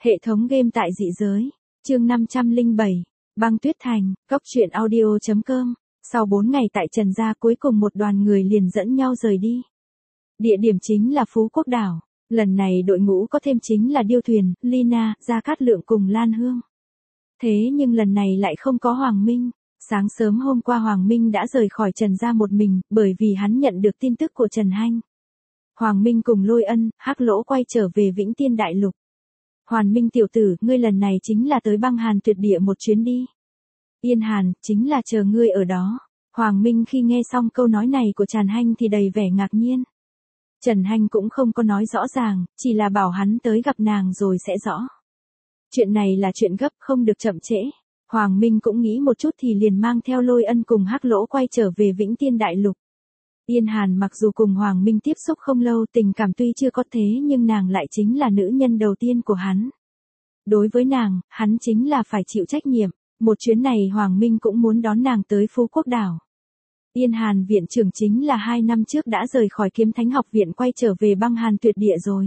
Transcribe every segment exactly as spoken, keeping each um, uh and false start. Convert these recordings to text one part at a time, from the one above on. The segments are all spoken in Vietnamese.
Hệ thống game tại dị giới. Chương năm trăm lẻ bảy. Băng Tuyết Thành, Cốc truyện audio.com. Sau bốn ngày tại Trần gia, cuối cùng một đoàn người liền dẫn nhau rời đi. Địa điểm chính là Phú Quốc đảo. Lần này đội ngũ có thêm chính là Điêu Thuyền, Lina, Gia Cát Lượng cùng Lan Hương. Thế nhưng lần này lại không có Hoàng Minh. Sáng sớm hôm qua Hoàng Minh đã rời khỏi Trần gia một mình, bởi vì hắn nhận được tin tức của Trần Hanh. Hoàng Minh cùng Lôi Ân, Hắc Lỗ quay trở về Vĩnh Tiên Đại Lục. Hoàn Minh tiểu tử, ngươi lần này chính là tới băng hàn tuyệt địa một chuyến đi. Yên Hàn, chính là chờ ngươi ở đó. Hoàng Minh khi nghe xong câu nói này của Trần Hanh thì đầy vẻ ngạc nhiên. Trần Hanh cũng không có nói rõ ràng, chỉ là bảo hắn tới gặp nàng rồi sẽ rõ. Chuyện này là chuyện gấp, không được chậm trễ. Hoàng Minh cũng nghĩ một chút thì liền mang theo Lôi Ân cùng Hắc Lỗ quay trở về Vĩnh Tiên Đại Lục. Yên Hàn mặc dù cùng Hoàng Minh tiếp xúc không lâu, tình cảm tuy chưa có thế nhưng nàng lại chính là nữ nhân đầu tiên của hắn. Đối với nàng, hắn chính là phải chịu trách nhiệm. Một chuyến này Hoàng Minh cũng muốn đón nàng tới Phú Quốc đảo. Yên Hàn viện trưởng chính là hai năm trước đã rời khỏi Kiếm Thánh học viện quay trở về băng hàn tuyệt địa rồi.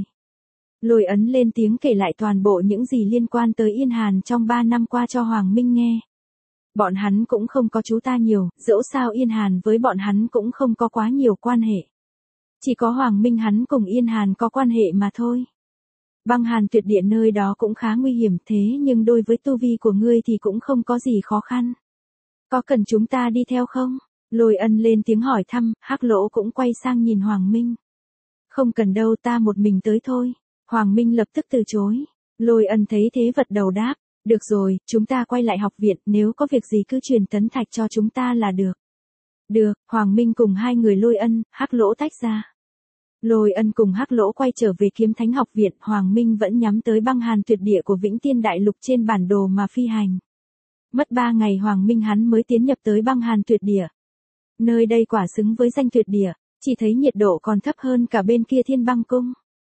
Lôi Ấn lên tiếng kể lại toàn bộ những gì liên quan tới Yên Hàn trong ba năm qua cho Hoàng Minh nghe. Bọn hắn cũng không có chú ta nhiều, dẫu sao Yên Hàn với bọn hắn cũng không có quá nhiều quan hệ. Chỉ có Hoàng Minh hắn cùng Yên Hàn có quan hệ mà thôi. Băng hàn tuyệt địa nơi đó cũng khá nguy hiểm, thế nhưng đối với tu vi của ngươi thì cũng không có gì khó khăn. Có cần chúng ta đi theo không? Lôi Ân lên tiếng hỏi thăm, Hắc Lỗ cũng quay sang nhìn Hoàng Minh. Không cần đâu, ta một mình tới thôi. Hoàng Minh lập tức từ chối. Lôi Ân thấy thế vật đầu đáp. Được rồi, chúng ta quay lại học viện, nếu có việc gì cứ truyền tấn thạch cho chúng ta là được. Được, Hoàng Minh cùng hai người Lôi Ân, Hắc Lỗ tách ra. Lôi Ân cùng Hắc Lỗ quay trở về Kiếm Thánh học viện, Hoàng Minh vẫn nhắm tới băng hàn tuyệt địa của Vĩnh Tiên Đại Lục trên bản đồ mà phi hành. Mất ba ngày Hoàng Minh hắn mới tiến nhập tới băng hàn tuyệt địa. Nơi đây quả xứng với danh tuyệt địa, chỉ thấy nhiệt độ còn thấp hơn cả bên kia Thiên Băng Cung.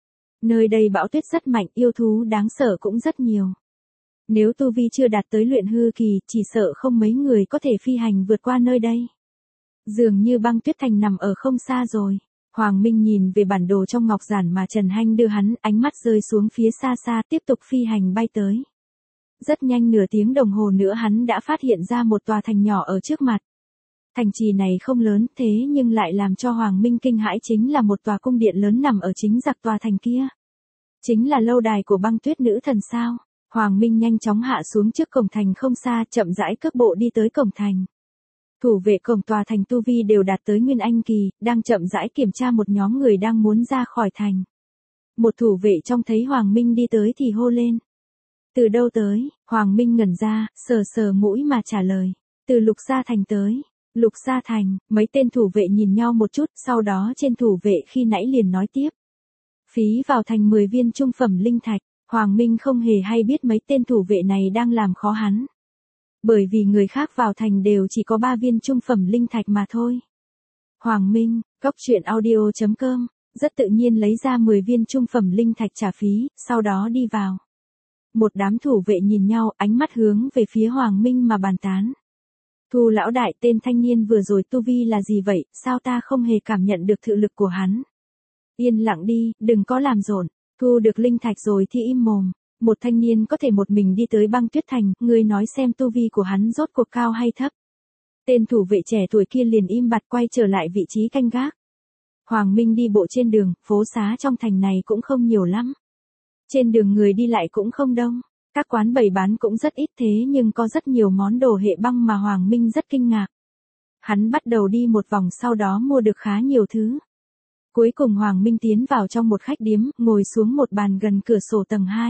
Nơi đây bão tuyết rất mạnh, yêu thú đáng sợ cũng rất nhiều. Nếu tu vi chưa đạt tới luyện hư kỳ, chỉ sợ không mấy người có thể phi hành vượt qua nơi đây. Dường như băng tuyết thành nằm ở không xa rồi. Hoàng Minh nhìn về bản đồ trong ngọc giản mà Trần Hanh đưa hắn, ánh mắt rơi xuống phía xa xa, tiếp tục phi hành bay tới. Rất nhanh, nửa tiếng đồng hồ nữa hắn đã phát hiện ra một tòa thành nhỏ ở trước mặt. Thành trì này không lớn, thế nhưng lại làm cho Hoàng Minh kinh hãi chính là một tòa cung điện lớn nằm ở chính giặc tòa thành kia. Chính là lâu đài của băng tuyết nữ thần sao? Hoàng Minh nhanh chóng hạ xuống trước cổng thành không xa, chậm rãi cước bộ đi tới cổng thành. Thủ vệ cổng tòa thành tu vi đều đạt tới Nguyên Anh kỳ, đang chậm rãi kiểm tra một nhóm người đang muốn ra khỏi thành. Một thủ vệ trông thấy Hoàng Minh đi tới thì hô lên. Từ đâu tới? Hoàng Minh ngẩn ra, sờ sờ mũi mà trả lời. Từ Lục Gia Thành tới. Lục Gia Thành, mấy tên thủ vệ nhìn nhau một chút, sau đó trên thủ vệ khi nãy liền nói tiếp. Phí vào thành mười viên trung phẩm linh thạch. Hoàng Minh không hề hay biết mấy tên thủ vệ này đang làm khó hắn. Bởi vì người khác vào thành đều chỉ có ba viên trung phẩm linh thạch mà thôi. Hoàng Minh, Cốc truyện audio.com, rất tự nhiên lấy ra mười viên trung phẩm linh thạch trả phí, sau đó đi vào. Một đám thủ vệ nhìn nhau, ánh mắt hướng về phía Hoàng Minh mà bàn tán. Thu lão đại, tên thanh niên vừa rồi tu vi là gì vậy, sao ta không hề cảm nhận được thực lực của hắn? Yên lặng đi, đừng có làm rộn. Thu được linh thạch rồi thì im mồm. Một thanh niên có thể một mình đi tới băng tuyết thành, ngươi nói xem tu vi của hắn rốt cuộc cao hay thấp. Tên thủ vệ trẻ tuổi kia liền im bặt quay trở lại vị trí canh gác. Hoàng Minh đi bộ trên đường, phố xá trong thành này cũng không nhiều lắm. Trên đường người đi lại cũng không đông. Các quán bày bán cũng rất ít, thế nhưng có rất nhiều món đồ hệ băng mà Hoàng Minh rất kinh ngạc. Hắn bắt đầu đi một vòng, sau đó mua được khá nhiều thứ. Cuối cùng Hoàng Minh tiến vào trong một khách điếm, ngồi xuống một bàn gần cửa sổ tầng hai.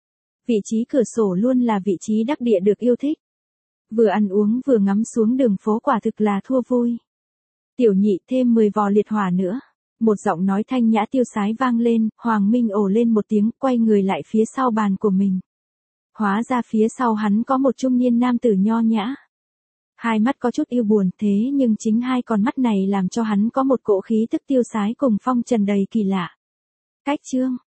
Vị trí cửa sổ luôn là vị trí đắc địa được yêu thích. Vừa ăn uống vừa ngắm xuống đường phố, quả thực là thua vui. Tiểu nhị, thêm mười vò liệt hỏa nữa. Một giọng nói thanh nhã tiêu sái vang lên, Hoàng Minh ồ lên một tiếng, quay người lại phía sau bàn của mình. Hóa ra phía sau hắn có một trung niên nam tử nho nhã. Hai mắt có chút yêu buồn, thế nhưng chính hai con mắt này làm cho hắn có một cỗ khí tức tiêu sái cùng phong trần đầy kỳ lạ. Cách chương,